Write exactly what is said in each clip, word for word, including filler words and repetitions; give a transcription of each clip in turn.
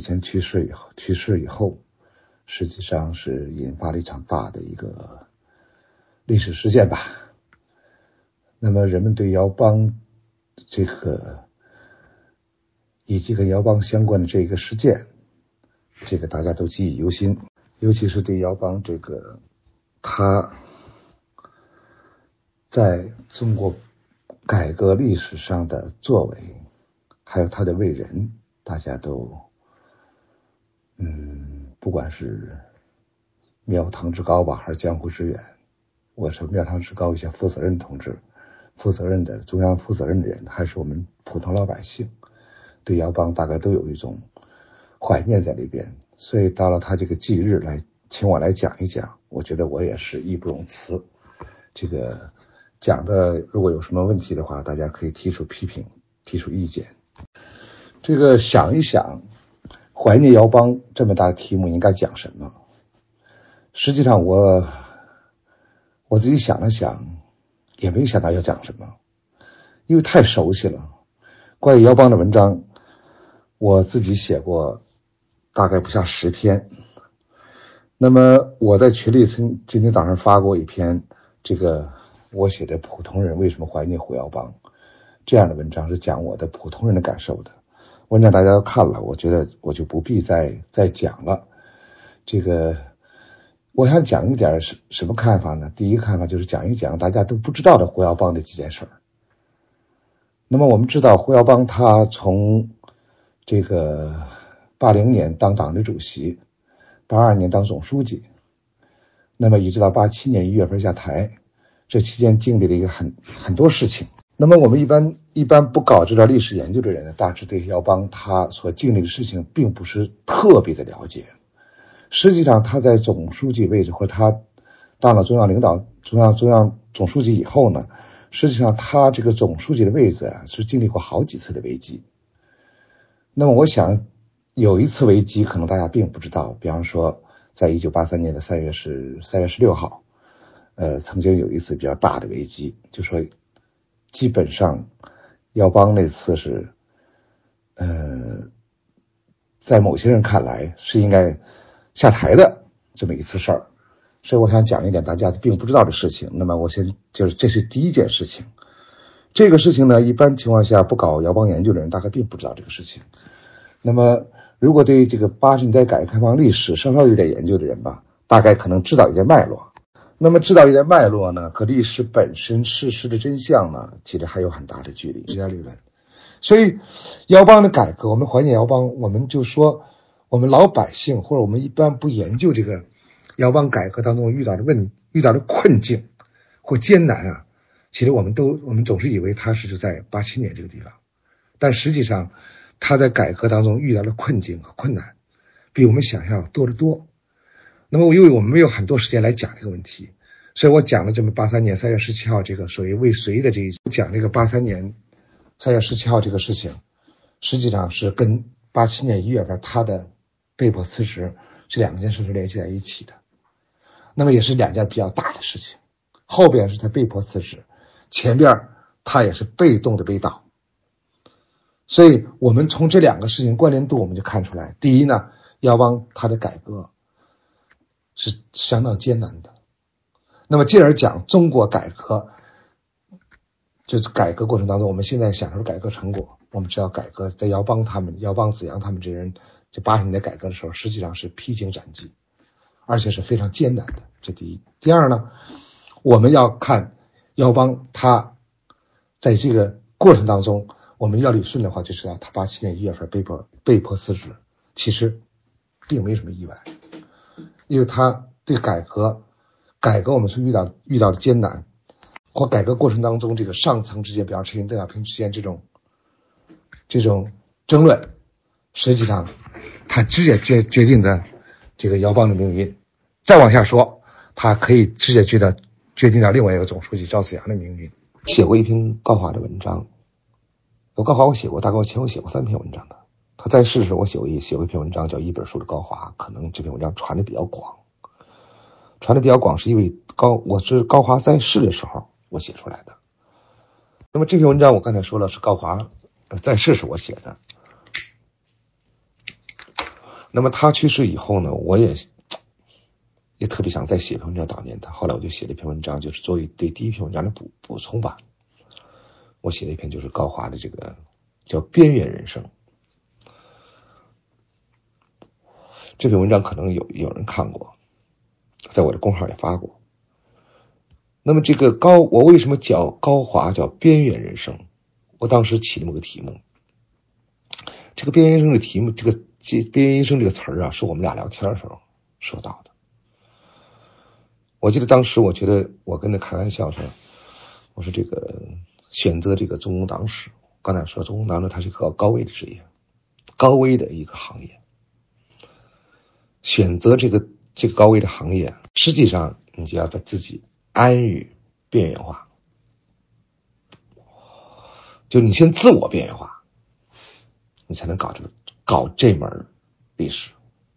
前去世以后，去世以后，实际上是引发了一场大的一个历史事件吧。那么人们对姚邦这个以及跟姚邦相关的这个事件，这个大家都记忆犹新，尤其是对姚邦这个他在中国改革历史上的作为，还有他的为人，大家都嗯，不管是庙堂之高吧，还是江湖之远，我说庙堂之高一些负责任同志，负责任的中央负责任的人，还是我们普通老百姓，对姚邦大概都有一种怀念在里边。所以到了他这个忌日来请我来讲一讲，我觉得我也是义不容辞。这个讲的如果有什么问题的话，大家可以提出批评，提出意见。这个想一想，怀念姚邦这么大的题目应该讲什么？实际上我我自己想了想，也没想到要讲什么，因为太熟悉了。关于姚邦的文章，我自己写过大概不下十篇。那么我在群里曾今天早上发过一篇，这个我写的普通人为什么怀念胡耀邦这样的文章，是讲我的普通人的感受的。文章大家都看了，我觉得我就不必再再讲了。这个我想讲一点什什么看法呢？第一个看法就是讲一讲大家都不知道的胡耀邦的几件事儿。那么我们知道胡耀邦他从这个八零年当党的主席，八二年当总书记，那么一直到八七年一月份下台，这期间经历了一个很很多事情。那么我们一般一般不搞这段历史研究的人呢，大致对姚邦他所经历的事情并不是特别的了解。实际上他在总书记位置，或者他当了中央领导中央中央总书记以后呢，实际上他这个总书记的位置啊，是经历过好几次的危机。那么我想有一次危机可能大家并不知道，比方说在一九八三年的三月是三月十六号，呃，曾经有一次比较大的危机，就说基本上姚邦那次是呃在某些人看来是应该下台的这么一次事儿。所以我想讲一点大家并不知道的事情。那么我先就是这是第一件事情。这个事情呢，一般情况下不搞姚邦研究的人大概并不知道这个事情。那么如果对这个八十年代改革开放历史稍稍有点研究的人吧，大概可能知道一点脉络。那么知道一点脉络呢，和历史本身事实的真相呢，其实还有很大的距离，有点理论。所以姚邦的改革，我们怀念姚邦，我们就说我们老百姓或者我们一般不研究这个姚邦改革当中遇到的问遇到的困境或艰难啊，其实我们都我们总是以为他是就在八七年这个地方，但实际上他在改革当中遇到的困境和困难比我们想象多得多。那么因为我们没有很多时间来讲这个问题，所以我讲了这么八三年三月十七号这个所谓未遂的这一讲这个八三年三月十七号这个事情，实际上是跟八七年一月份他的被迫辞职这两件事是联系在一起的。那么也是两件比较大的事情，后边是他被迫辞职，前边他也是被动的被倒。所以我们从这两个事情关联度我们就看出来，第一呢，姚邦他的改革是相当艰难的。那么进而讲中国改革，就是改革过程当中我们现在享受改革成果，我们知道改革在姚邦他们姚邦子阳他们这人这八十年代改革的时候，实际上是披荆斩棘，而且是非常艰难的，这第一。第二呢，我们要看姚邦他在这个过程当中，我们要捋顺的话就知道他八七年一月份被迫被迫辞职，其实并没什么意外，因为他对改革改革我们是遇到遇到的艰难，或改革过程当中这个上层之间，比方陈云邓小平之间这种这种争论，实际上他直接决决定着这个姚邦的命运。再往下说，他可以直接决定决定了另外一个总书记赵紫阳的命运。写过一篇高华的文章，有高华我写过，大概我前后写过三篇文章的。他在世时我写过一写过一篇文章叫《一本书的高华》，可能这篇文章传的比较广，传的比较广是因为高我是高华在世的时候我写出来的。那么这篇文章我刚才说了是高华在世时我写的。 那么他去世以后呢，我也也特别想再写一篇文章悼念他。后来我就写了一篇文章，就是作为对第一篇文章的补补充吧。我写了一篇就是高华的这个叫《边缘人生》。这篇文章可能有有人看过，在我的公号也发过。那么这个高，我为什么叫高华叫边缘人生？我当时起了这么个题目。这个边缘人生的题目，这个这边缘人生这个词儿啊，是我们俩聊天的时候说到的。我记得当时我觉得我跟他开玩笑说，我说这个选择这个中工党史，刚才说中工党呢，它是一个高危的职业，高危的一个行业。选择这个这个高危的行业，实际上你就要把自己安于边缘化，就你先自我边缘化，你才能搞这个搞这门历史。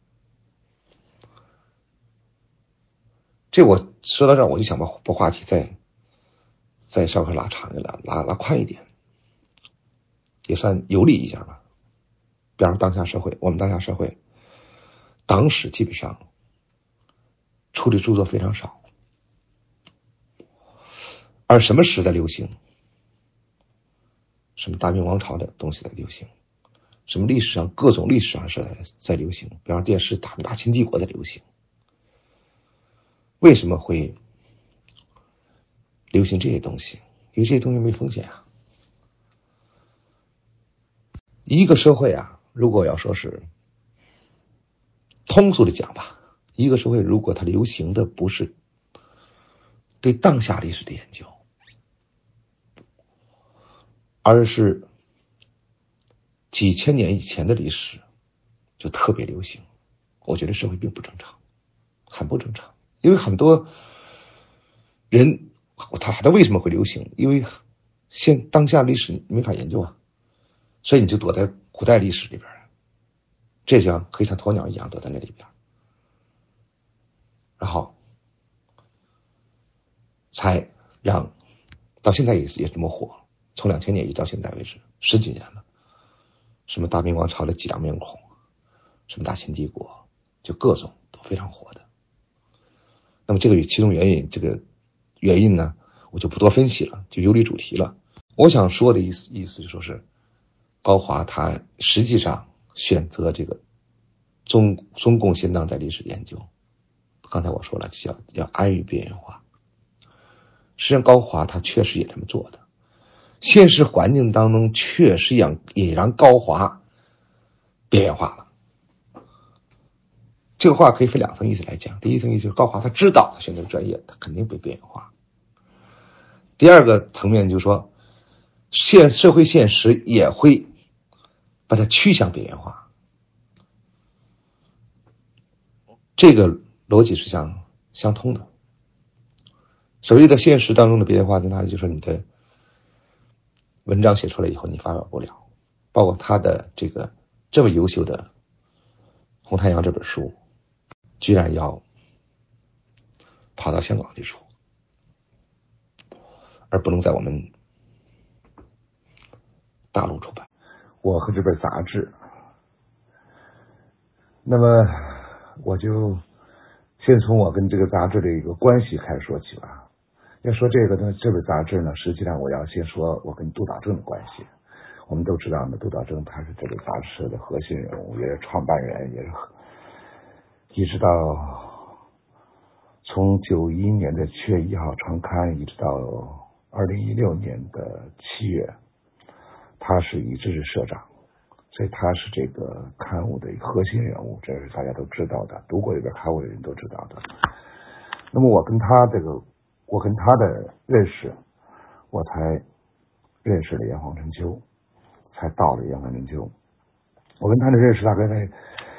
这我说到这儿，我就想把把话题再再稍微拉长一点，拉拉宽一点，也算游历一下吧。比方说当下社会，我们当下社会党史基本上出的著作非常少，而什么史在流行？什么大明王朝的东西在流行？什么历史上各种历史上是在在流行？比方说电视大大清帝国在流行。为什么会流行这些东西？因为这些东西没风险啊。一个社会啊，如果要说是通俗的讲吧，一个社会如果它流行的不是对当下历史的研究，而是几千年以前的历史，就特别流行，我觉得社会并不正常，很不正常。因为很多人他他为什么会流行？因为现当下历史没法研究啊，所以你就躲在古代历史里边，这样可以像鸵鸟一样躲在那里边，然后才让到现在也也这么火。从两千年一直到现在为止，十几年了。什么大明王朝的几大面孔，什么大清帝国，就各种都非常火的。那么这个其中原因，这个原因呢，我就不多分析了，就游离主题了。我想说的意思意思就说是，高华他实际上选择这个中中共现当代历史研究，刚才我说了，要要安于边缘化。实际上高华他确实也这么做的，现实环境当中确实让也让高华边缘化了。这个话可以分两层意思来讲，第一层意思就是高华他知道他选择专业他肯定被边缘化，第二个层面就是说现社会现实也会把它趋向边缘化，这个逻辑是相相通的。所谓的现实当中的边缘化在哪里？就是你的文章写出来以后你发表不了，包括他的这个这么优秀的《红太阳》这本书居然要跑到香港去出，而不能在我们大陆出版。 我和这本杂志，那么我就先从我跟这个杂志的一个关系开始说起吧。要说这个呢，这本杂志呢，实际上我要先说我跟杜导正的关系。我们都知道呢，杜导正他是这个杂志的核心人物，也是创办人，也是一直到从九一年的七月一号创刊，一直到二零一六年的七月，他是一直是社长，所以他是这个刊物的一个核心人物，这是大家都知道的，读过这本刊物的人都知道的。那么我跟他这个，我跟他的认识，我才认识了炎黄春秋，才到了炎黄春秋。我跟他的认识大概在，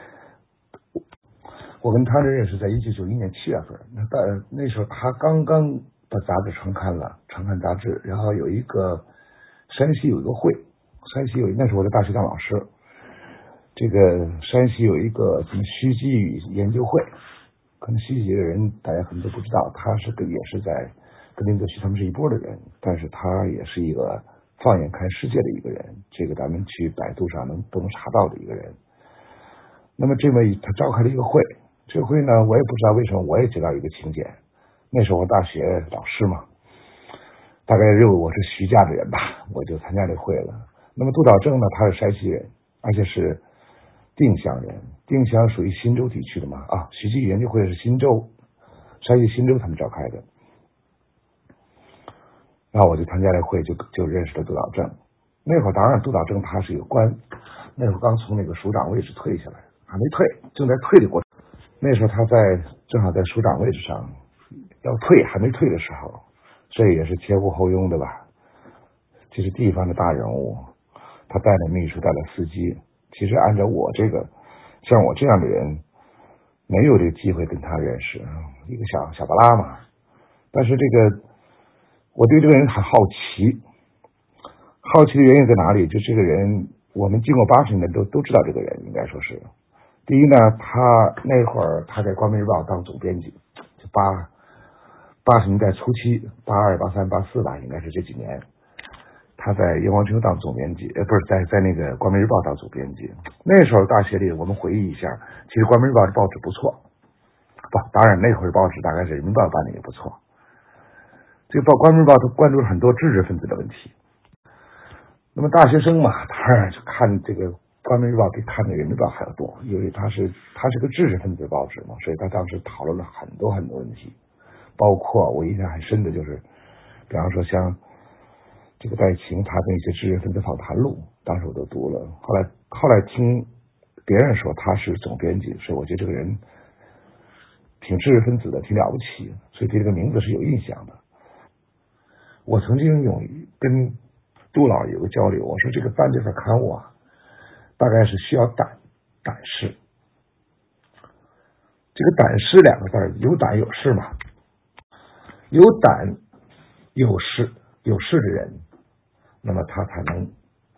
我跟他的认识在一九九一年七月份，那到那时候他刚刚把杂志创刊了，创刊杂志，然后有一个山西有一个会，山西有那时候我在大学当老师，这个山西有一个什么虚积语研究会，可能虚积的人大家可能都不知道，他是个也是在跟林则徐他们是一波的人，但是他也是一个放眼看世界的一个人，这个咱们去百度上能都能查到的一个人。 那么这么他召开了一个会，这个会呢，我也不知道为什么，我也接到一个请柬。那时候我大学老师嘛，大概认为我是徐家的人吧，我就参加这会了。那么杜导正呢，他是山西人，而且是定襄人，定襄属于忻州地区的嘛啊，徐记研究会是忻州，山西忻州他们召开的。然后我就参加了会，就就认识了杜导正。那会儿当然杜导正他是有官，那会儿刚从那个署长位置退下来，还没退，正在退的过程。那时候他在正好在署长位置上要退，还没退的时候，这也是前呼后拥的吧。这是地方的大人物，他带了秘书，带了司机。其实按照我这个像我这样的人，没有这个机会跟他认识，一个小小巴拉嘛。但是这个我对这个人很好奇，好奇的原因在哪里？就这个人，我们经过八十年代都都知道这个人，应该说是。第一呢，他那会儿他在《光明日报》当总编辑，就八八十年代初期，八二、八三、八四吧，应该是这几年，他在《夜光秋》当总编辑，呃，不是在在那个《光明日报》当总编辑。那时候大学里，我们回忆一下，其实《光明日报》的报纸不错，不，当然那会儿报纸大概是《人民报》办的也不错。这个报《光明日报》他关注了很多知识分子的问题。那么大学生嘛，当然就看这个《光明日报》比看的《人民报》还要多，因为它是它是个知识分子报纸嘛，所以他当时讨论了很多很多问题，包括我印象很深的就是，比方说像这个戴晴他的一些知识分子访谈录，当时我都读了。后来后来听别人说他是总编辑，所以我觉得这个人挺知识分子的，挺了不起，所以对这个名字是有印象的。我曾经有跟杜老有个交流，我说这个办这份刊物啊，大概是需要胆胆识。这个胆识两个字，有胆有识嘛，有胆有识有识的人，那么他才能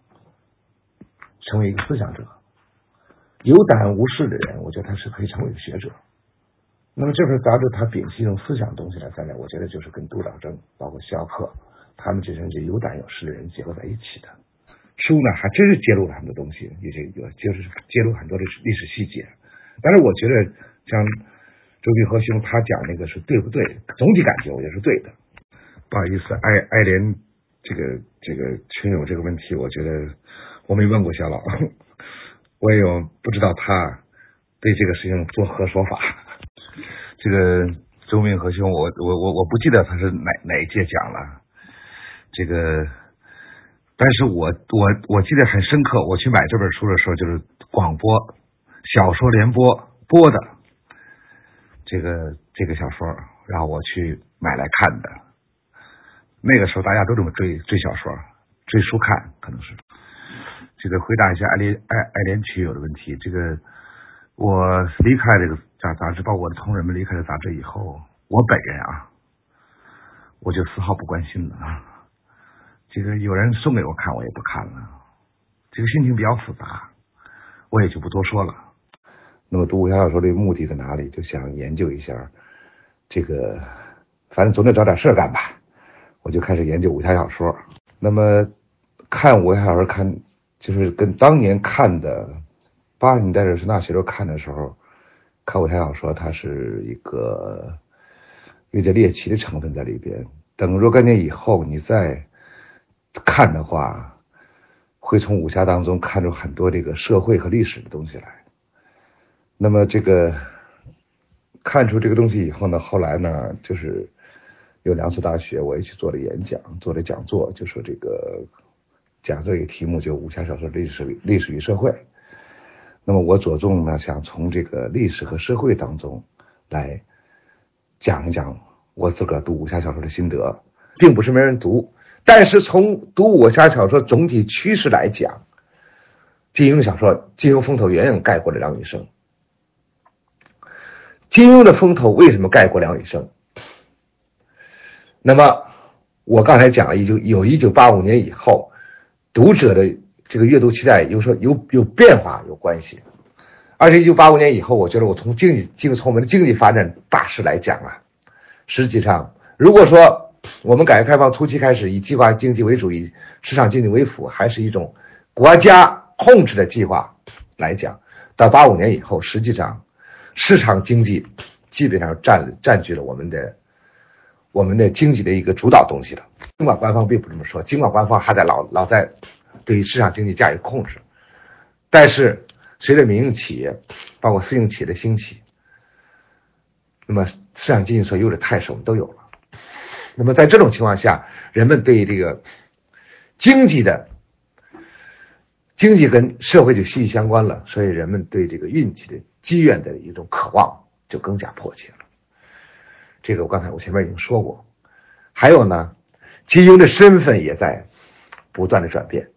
成为一个思想者。有胆无识的人，我觉得他是可以成为一个学者。那么这份杂志他摒弃一种思想东西来再来，我觉得就是跟杜导正包括肖克他们这些有胆有识的人结合在一起的书呢，还真是揭露了很多东西，也就有就是揭露很多的历史细节。但是我觉得像周碧和兄他讲那个是对不对，总体感觉我觉得是对的。不好意思，爱爱莲这个这个群友这个问题，我觉得我没问过小老，我也有不知道他对这个事情作何说法。这个周明和兄，我我我我不记得他是哪哪一届讲了，这个，但是我我我记得很深刻。我去买这本书的时候，就是广播小说联播播的这个这个小说，然后我去买来看的。那个时候大家都这么追追小说，追书看，可能是。这个回答一下爱莲爱爱莲曲友的问题。这个我离开这个杂杂志，包括我的同仁们离开了杂志以后，我本人啊，我就丝毫不关心了啊。这个有人送给我看，我也不看了。这个心情比较复杂，我也就不多说了。那么读武侠小说的目的在哪里？就想研究一下这个，反正总得找点事干吧。我就开始研究武侠小说。那么看武侠小说看，就是跟当年看的八十年代的是那些时候看的时候，看武侠小说它是一个有点猎奇的成分在里边。等若干年以后你再看的话，会从武侠当中看出很多这个社会和历史的东西来。那么这个看出这个东西以后呢，后来呢，就是有两所大学我也去做了演讲，做了讲座，就说这个讲座一个题目就武侠小说历史历史与社会。那么我着重呢，想从这个历史和社会当中来讲一讲我自个儿读武侠小说的心得，并不是没人读，但是从读武侠小说总体趋势来讲，金庸的小说金庸风头远远盖过了梁羽生。金庸的风头为什么盖过梁羽生？那么我刚才讲了，有一九八五年以后读者的这个阅读期待有说有有变化有关系。而且一九八五年以后，我觉得我从经济经从我们的经济发展大势来讲啊，实际上如果说我们改革开放初期开始以计划经济为主，以市场经济为辅，还是一种国家控制的计划来讲， 到八五年以后，实际上市场经济基本上占占据了我们的我们的经济的一个主导东西了。尽管官方并不这么说，尽管官方还在老老在对市场经济加以控制，但是随着民营企业包括私营企业的兴起，那么市场经济所有的态势我们都有了。那么在这种情况下，人们对这个经济的经济跟社会就息息相关了，所以人们对这个运气的机缘的一种渴望就更加迫切了。这个我刚才我前面已经说过。还有呢，金庸的身份也在不断的转变。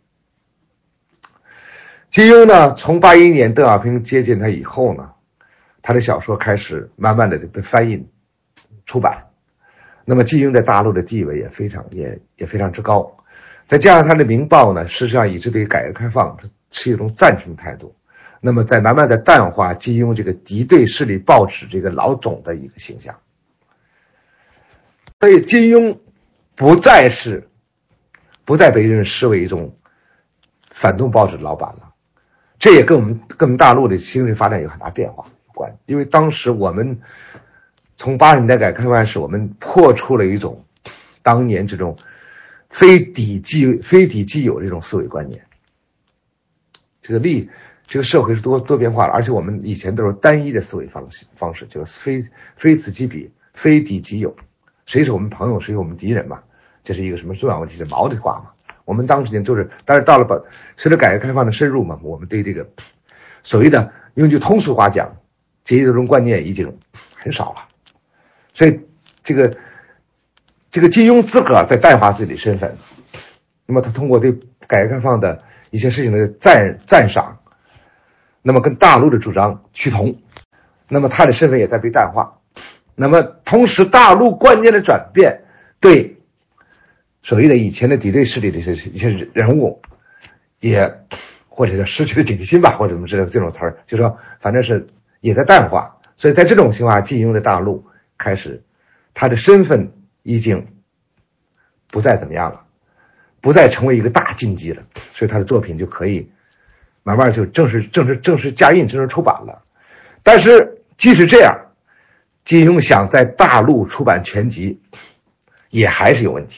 金庸呢，从八一年邓小平接见他以后呢，他的小说开始慢慢的被翻译出版。那么金庸在大陆的地位也非常也也非常之高。再加上他的《明报》呢，事实上一直对改革开放是一种赞成态度。那么在慢慢的淡化金庸这个敌对势力报纸这个老总的一个形象。所以金庸不再是不再被人视为一种反动报纸的老板了。这也跟我们跟我们大陆的经济发展有很大变化有关。因为当时我们从八十年代改革开放时，我们破除了一种当年这种非敌即非敌即友这种思维观念。这个利这个社会是多多变化的，而且我们以前都是单一的思维方式方式，就是非非此即彼，非敌即友，谁是我们朋友，谁是我们敌人嘛，这是一个什么重要问题，是毛的话嘛。我们当时呢就是，但是到了随着改革开放的深入嘛，我们对这个所谓的用句通俗话讲，阶级斗争观念已经很少了。所以这个这个金庸自个儿在淡化自己的身份，那么他通过对改革开放的一些事情的赞赞赏，那么跟大陆的主张趋同，那么他的身份也在被淡化。那么同时大陆观念的转变，对所谓的以前的敌对势力的一些一些人物也或者是失去了警惕心吧，或者什么之类的这种词儿，就说反正是也在淡化。所以在这种情况下，金庸的大陆开始他的身份已经不再怎么样了，不再成为一个大禁忌了，所以他的作品就可以慢慢就正式正式正式加印正式出版了。但是即使这样，金庸想在大陆出版全集也还是有问题。